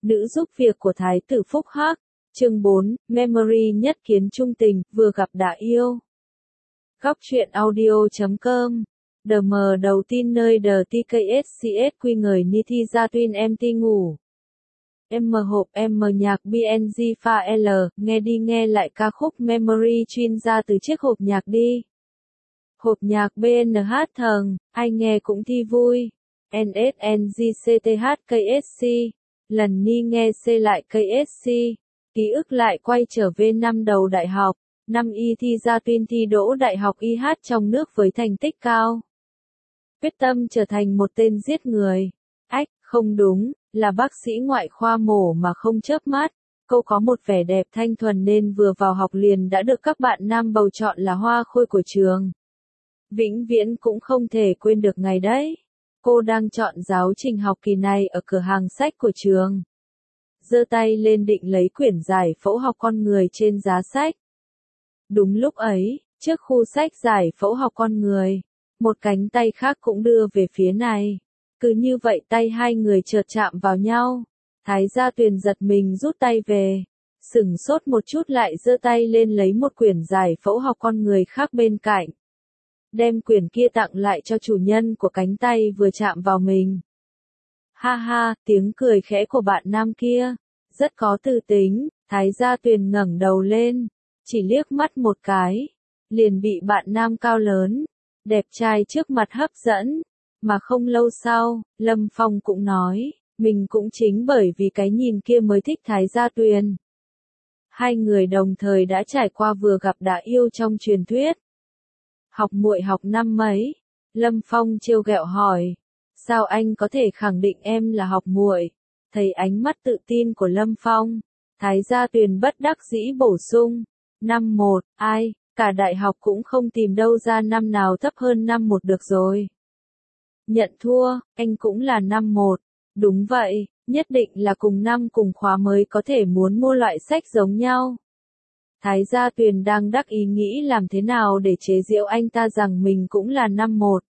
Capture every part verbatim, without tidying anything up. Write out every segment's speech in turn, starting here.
Nữ giúp việc của Thái tử Phúc Hắc. Chương bốn, Memory nhất kiến trung tình, vừa gặp đã yêu. Góc truyện audio chấm com. Đờ mờ đầu tin nơi đờ tê ca ét xê ét quy người ni thi ra tuyên em ti ngủ. Em mờ hộp em mờ nhạc bê en giê pha L, nghe đi nghe lại ca khúc Memory chuyên ra từ chiếc hộp nhạc đi. Hộp nhạc bê en hát thầng, ai nghe cũng thi vui. en ét en giê xê tê hát ca ét xê, lần ni nghe C lại ca ét xê, ký ức lại quay trở về năm đầu đại học, năm y thi ra tuyên thi đỗ đại học i hát trong nước với thành tích cao. Quyết tâm trở thành một tên giết người. Ách, không đúng, là bác sĩ ngoại khoa mổ mà không chớp mắt. Cô có một vẻ đẹp thanh thuần nên vừa vào học liền đã được các bạn nam bầu chọn là hoa khôi của trường. Vĩnh viễn cũng không thể quên được ngày đấy. Cô đang chọn giáo trình học kỳ này ở cửa hàng sách của trường. Giơ tay lên định lấy quyển giải phẫu học con người trên giá sách. Đúng lúc ấy, trước khu sách giải phẫu học con người, một cánh tay khác cũng đưa về phía này. Cứ như vậy tay hai người chợt chạm vào nhau. Thái Gia Tuyền giật mình rút tay về. Sửng sốt một chút lại giơ tay lên lấy một quyển giải phẫu học con người khác bên cạnh. Đem quyển kia tặng lại cho chủ nhân của cánh tay vừa chạm vào mình. Ha ha, tiếng cười khẽ của bạn nam kia, rất có tư tính. Thái Gia Tuyền ngẩng đầu lên, chỉ liếc mắt một cái, liền bị bạn nam cao lớn, đẹp trai trước mặt hấp dẫn. Mà không lâu sau, Lâm Phong cũng nói, mình cũng chính bởi vì cái nhìn kia mới thích Thái Gia Tuyền. Hai người đồng thời đã trải qua vừa gặp đã yêu trong truyền thuyết. Học muội học năm mấy? Lâm Phong trêu ghẹo hỏi. Sao anh có thể khẳng định em là học muội? Thấy ánh mắt tự tin của Lâm Phong, Thái Gia Tuyền bất đắc dĩ bổ sung. Năm một, ai, cả đại học cũng không tìm đâu ra năm nào thấp hơn năm một được rồi. Nhận thua, anh cũng là năm một. Đúng vậy, nhất định là cùng năm cùng khóa mới có thể muốn mua loại sách giống nhau. Thái Gia Tuyền đang đắc ý nghĩ làm thế nào để chế giễu anh ta rằng mình cũng là năm một.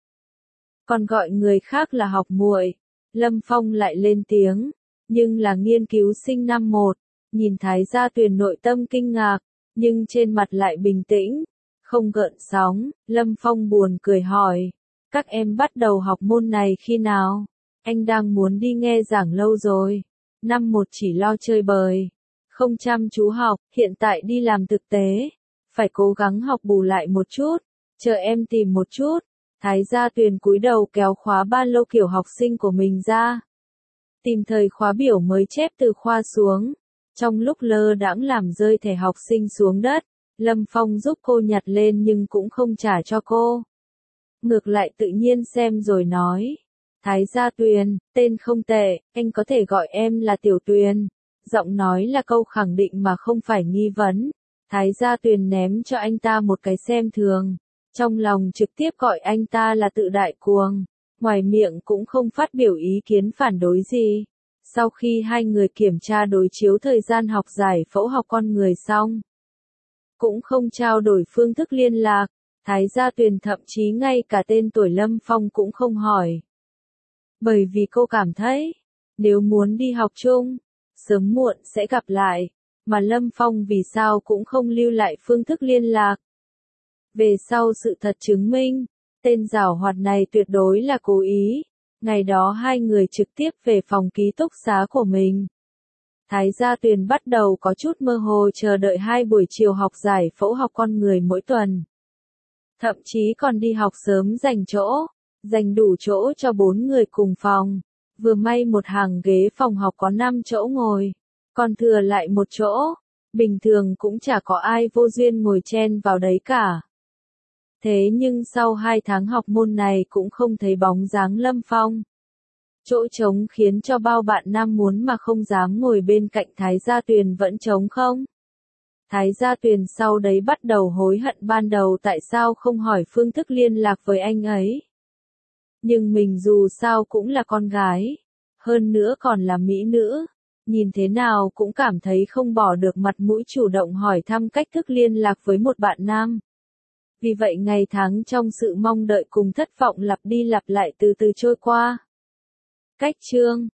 Còn gọi người khác là học muội. Lâm Phong lại lên tiếng, nhưng là nghiên cứu sinh năm một. Nhìn Thái Gia Tuyền nội tâm kinh ngạc, nhưng trên mặt lại bình tĩnh, không gợn sóng. Lâm Phong buồn cười hỏi, các em bắt đầu học môn này khi nào? Anh đang muốn đi nghe giảng lâu rồi. Năm một chỉ lo chơi bời, không chăm chú học, hiện tại đi làm thực tế, phải cố gắng học bù lại một chút, chờ em tìm một chút. Thái Gia Tuyền cúi đầu kéo khóa ba lô kiểu học sinh của mình ra. Tìm thời khóa biểu mới chép từ khoa xuống. Trong lúc lơ đãng làm rơi thẻ học sinh xuống đất, Lâm Phong giúp cô nhặt lên nhưng cũng không trả cho cô. Ngược lại tự nhiên xem rồi nói. Thái Gia Tuyền, tên không tệ, anh có thể gọi em là Tiểu Tuyền. Giọng nói là câu khẳng định mà không phải nghi vấn. Thái Gia Tuyền ném cho anh ta một cái xem thường. Trong lòng trực tiếp gọi anh ta là tự đại cuồng. Ngoài miệng cũng không phát biểu ý kiến phản đối gì. Sau khi hai người kiểm tra đối chiếu thời gian học giải phẫu học con người xong, cũng không trao đổi phương thức liên lạc. Thái Gia Tuyền thậm chí ngay cả tên tuổi Lâm Phong cũng không hỏi. Bởi vì cô cảm thấy, nếu muốn đi học chung, sớm muộn sẽ gặp lại, mà Lâm Phong vì sao cũng không lưu lại phương thức liên lạc. Về sau sự thật chứng minh, tên giảo hoạt này tuyệt đối là cố ý. Ngày đó hai người trực tiếp về phòng ký túc xá của mình. Thái Gia Tuyền bắt đầu có chút mơ hồ chờ đợi hai buổi chiều học giải phẫu học con người mỗi tuần. Thậm chí còn đi học sớm dành chỗ, dành đủ chỗ cho bốn người cùng phòng. Vừa may một hàng ghế phòng học có năm chỗ ngồi, còn thừa lại một chỗ. Bình thường cũng chả có ai vô duyên ngồi chen vào đấy cả. Thế nhưng sau hai tháng học môn này cũng không thấy bóng dáng Lâm Phong. Chỗ trống khiến cho bao bạn nam muốn mà không dám ngồi bên cạnh Thái Gia Tuyền vẫn trống không. Thái Gia Tuyền sau đấy bắt đầu hối hận ban đầu tại sao không hỏi phương thức liên lạc với anh ấy. Nhưng mình dù sao cũng là con gái, hơn nữa còn là mỹ nữ, nhìn thế nào cũng cảm thấy không bỏ được mặt mũi chủ động hỏi thăm cách thức liên lạc với một bạn nam. Vì vậy ngày tháng trong sự mong đợi cùng thất vọng lặp đi lặp lại từ từ trôi qua. Cách chương